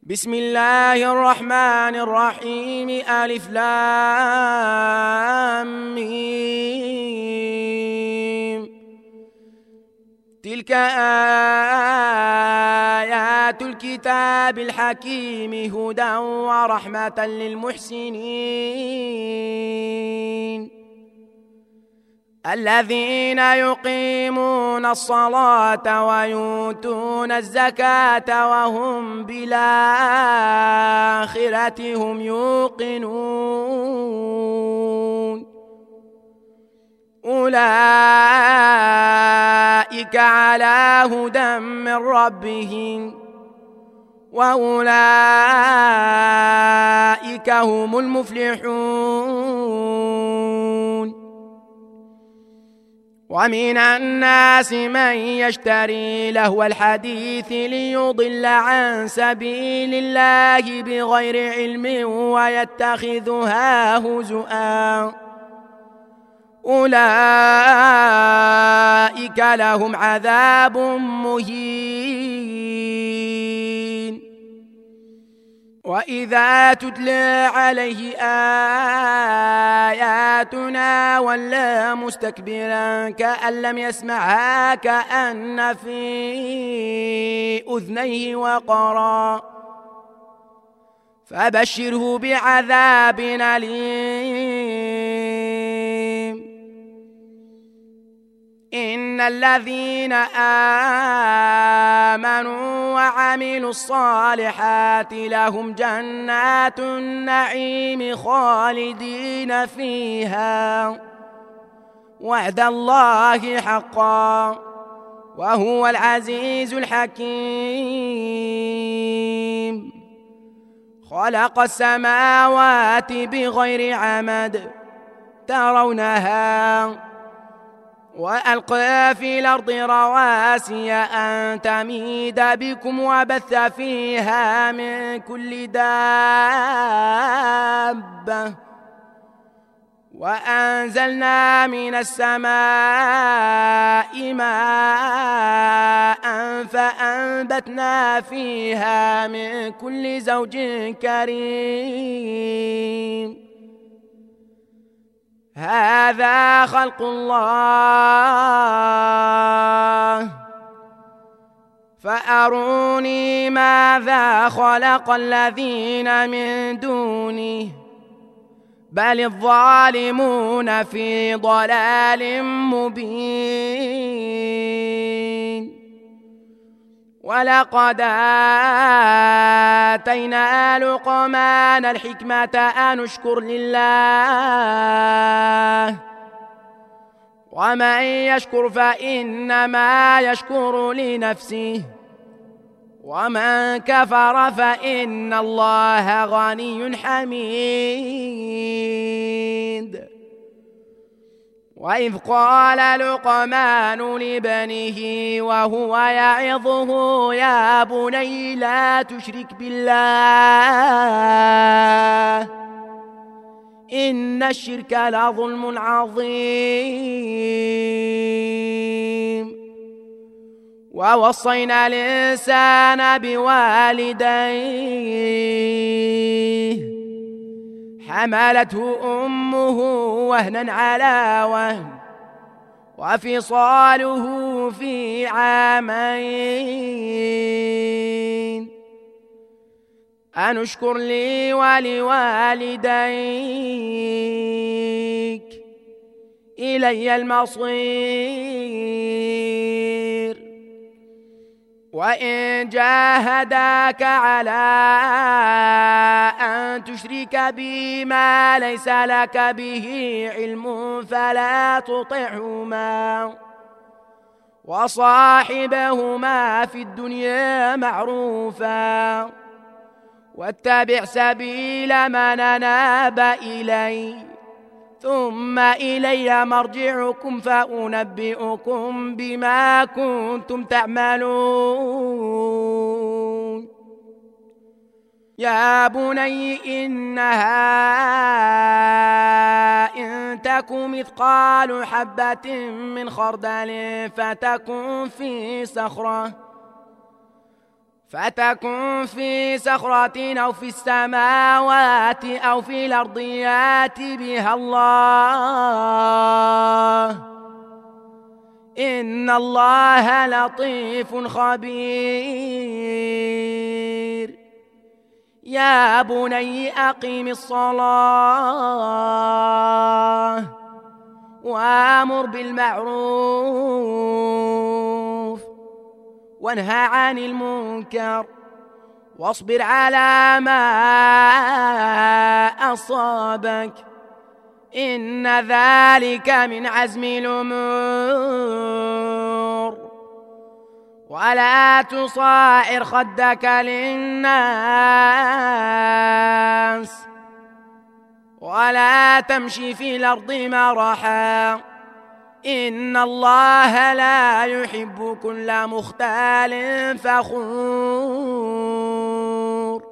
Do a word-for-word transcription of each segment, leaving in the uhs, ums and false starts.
بسم الله الرحمن الرحيم. ألف لام ميم. تلك آيات الكتاب الحكيم هدى ورحمة للمحسنين الذين يقيمون الصلاة ويؤتون الزكاة وهم بالآخرة هم يوقنون. أولئك على هدى من ربهم وأولئك هم المفلحون. ومن الناس من يشتري لهو الحديث ليضل عن سبيل الله بغير علم ويتخذها هزؤا. أولئك لهم عذاب مهين. وإذا تتلى عليه آياتنا ولى مستكبرا كأن لم يسمعها كأن في أذنيه وقرا فبشره بعذاب أليم. إن الذين آمنوا وعملوا الصالحات لهم جنات النعيم خالدين فيها وعد الله حقا وهو العزيز الحكيم. خلق السماوات بغير عمد ترونها وألقى في الأرض رواسي أن تميد بكم وبث فيها من كل دابة وأنزلنا من السماء ماء فأنبتنا فيها من كل زوج كريم. هذا خلق الله فأروني ماذا خلق الذين من دونه بل الظالمون في ضلال مبين. ولقد آتينا لقمان الحكمة أن اشكر لله ومن يشكر فإنما يشكر لنفسه ومن كفر فإن الله غني حميد. وإذ قال لقمان لابنه وهو يعظه يا بني لا تشرك بالله إن الشرك لظلم عظيم. ووصينا الإنسان بوالديه حملته أمه وهنا على وهن وفصاله في عامين أن اشكر لي ولوالديك إلي المصير. وإن جاهداك على أن تشرك بي ما ليس لك به علم فلا تطعهما وصاحبهما في الدنيا معروفا واتبع سبيل من أناب إلي ثم إلي مرجعكم فأنبئكم بما كنتم تعملون. يا بني إنها إن تك مثقال حبة من خردل فتكن في صخرة فتكن في صخرة أو في السماوات أو في الأرض يأتي بها الله إن الله لطيف خبير. يا بني أقم الصلاة وأمر بالمعروف وانهى عن المنكر واصبر على ما أصابك إن ذلك من عزم الأمور. ولا تصاعر خدك للناس ولا تمشي في الأرض مرحا إن الله لا يحب كل مختال فخور.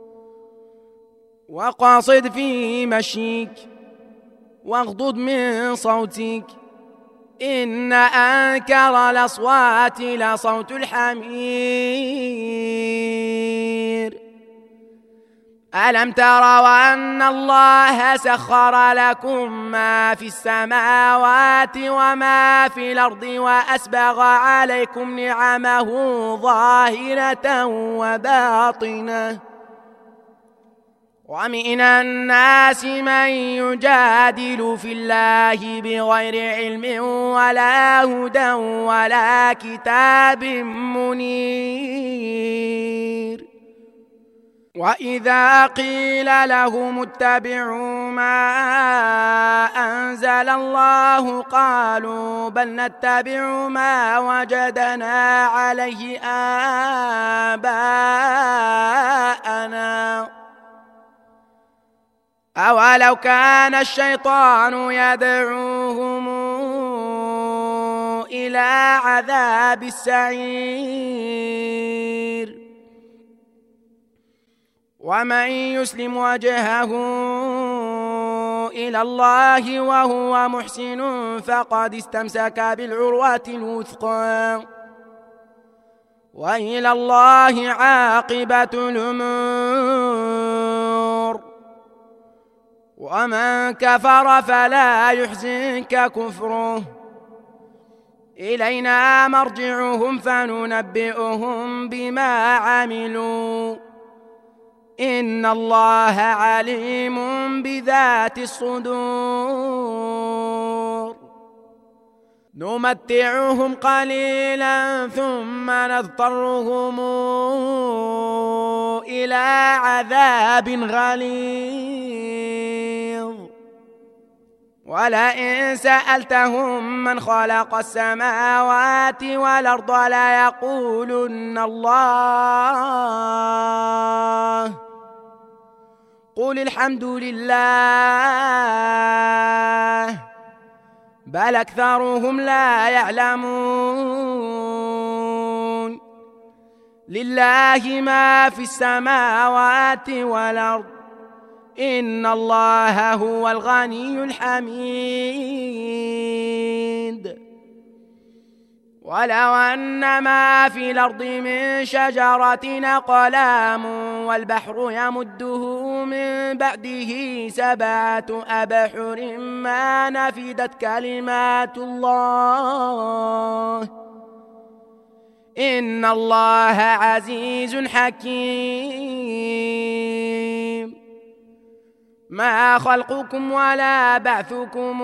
وقاصد في مشيك واغضض من صوتك إن أنكر الأصوات لصوت الحمير. ألم تروا أن الله سخر لكم ما في السماوات وما في الأرض وأسبغ عليكم نعمه ظاهرة وباطنة ومن الناس من يجادل في الله بغير علم ولا هدى ولا كتاب منير. وإذا قيل لهم اتبعوا ما أنزل الله قالوا بل نتبع ما وجدنا عليه آباءنا أولو كان الشيطان يدعوهم إلى عذاب السعير. ومن يسلم وجهه إلى الله وهو محسن فقد استمسك بالعروة الوثقى وإلى الله عاقبة الأمور. ومن كفر فلا يحزنك كفره إلينا مرجعهم فننبئهم بما عملوا إن الله عليم بذات الصدور. نمتعهم قليلا ثم نضطرهم إلى عذاب غليظ. ولئن سألتهم من خلق السماوات والأرض ليقولن الله قل الحمد لله بل أكثرهم لا يعلمون. لله ما في السماوات والأرض إن الله هو الغني الحميد. ولو أن ما في الأرض من شجرة أقلام والبحر يمده من بعده سبعة أبحر ما نفدت كلمات الله إن الله عزيز حكيم. ما خلقكم ولا بعثكم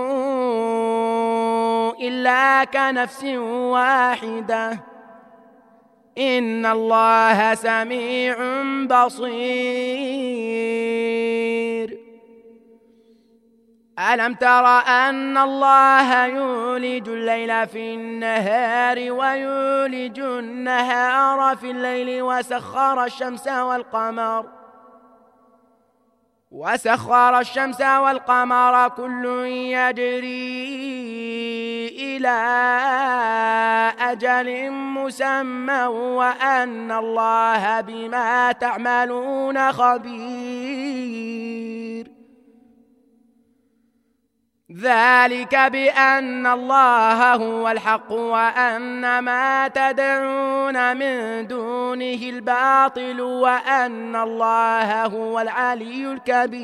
إلا كنفس واحدة إن الله سميع بصير. ألم تر أن الله يولج الليل في النهار ويولج النهار في الليل وسخر الشمس والقمر وسخر الشمس والقمر كل يجري إلى أجل مسمى وأن الله بما تعملون خبير. ذلك بأن الله هو الحق وأن ما تدعون من دونه الباطل وأن الله هو العلي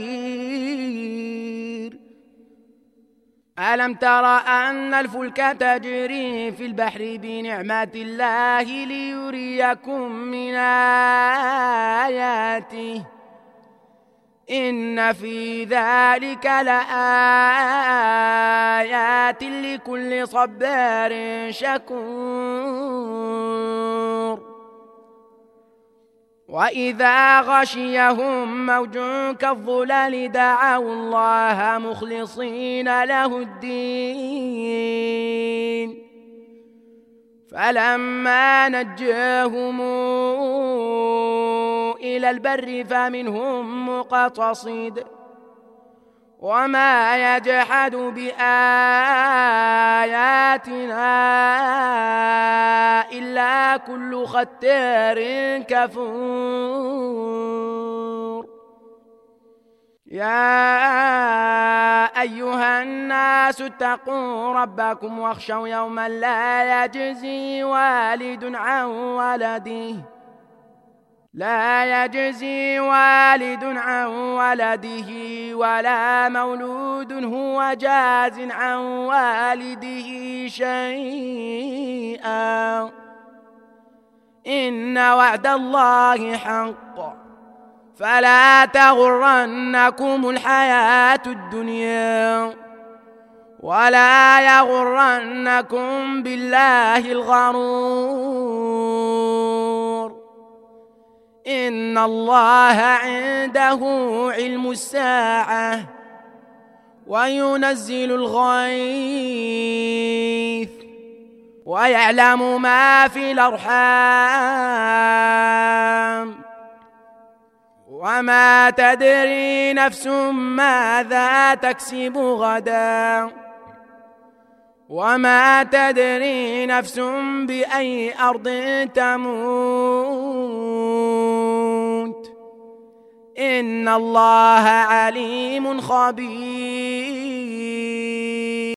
الكبير. ألم تر أن الفلك تجري في البحر بنعمة الله ليريكم من آياته إن في ذلك لآيات لكل صبار شكور. وإذا غشيهم موج كالظلل دعوا الله مخلصين له الدين فلما نجاهم إلى البر فمنهم مقتصد وما يجحد بآياتنا إلا كل ختار كفور. يا أيها الناس اتقوا ربكم واخشوا يوما لا يجزي والد عن ولده لا يجزي والد عن ولده ولا مولود هو جاز عن والده شيئا إن وعد الله حق فلا تغرنكم الحياة الدنيا ولا يغرنكم بالله الغرور إن الله عنده علم الساعة وينزل الغيث ويعلم ما في الأرحام وما تدري نفس ماذا تكسب غدا وما تدري نفس بأي أرض تموت إن الله عليم خبير.